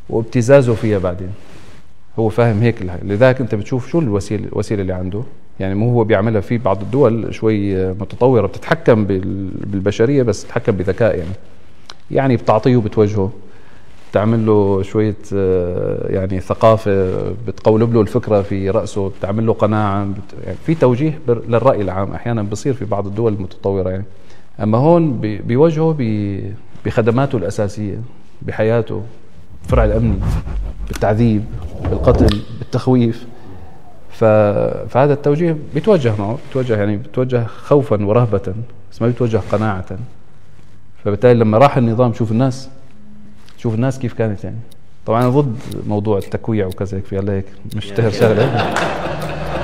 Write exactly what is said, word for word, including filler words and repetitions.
وابتزازه فيها بعدين. هو فاهم هيك، لذلك انت بتشوف شو الوسيله الوسيله اللي عنده. يعني مو هو بيعملها، في بعض الدول شوي متطوره بتتحكم بالبشريه بس تتحكم بذكاء. يعني يعني بتعطيه وبتوجهه، بتعمل له شويه يعني ثقافه، بتقولب له الفكره في راسه، بتعمل له قناعه، يعني في توجيه للراي العام احيانا بصير في بعض الدول المتطوره يعني. اما هون بيوجهه بخدماته الاساسيه بحياته، فرع الامني، بالتعذيب، بالقتل، بالتخويف. فهذا التوجيه بيتوجه معه، بيتوجه يعني بيتوجه خوفا ورهبة، بس ما بيتوجه قناعة. فبالتالي لما راح النظام، شوف الناس شوف الناس كيف كانت. يعني طبعا أنا ضد موضوع التكويع وكذا، في الله هيك مشتهر شغله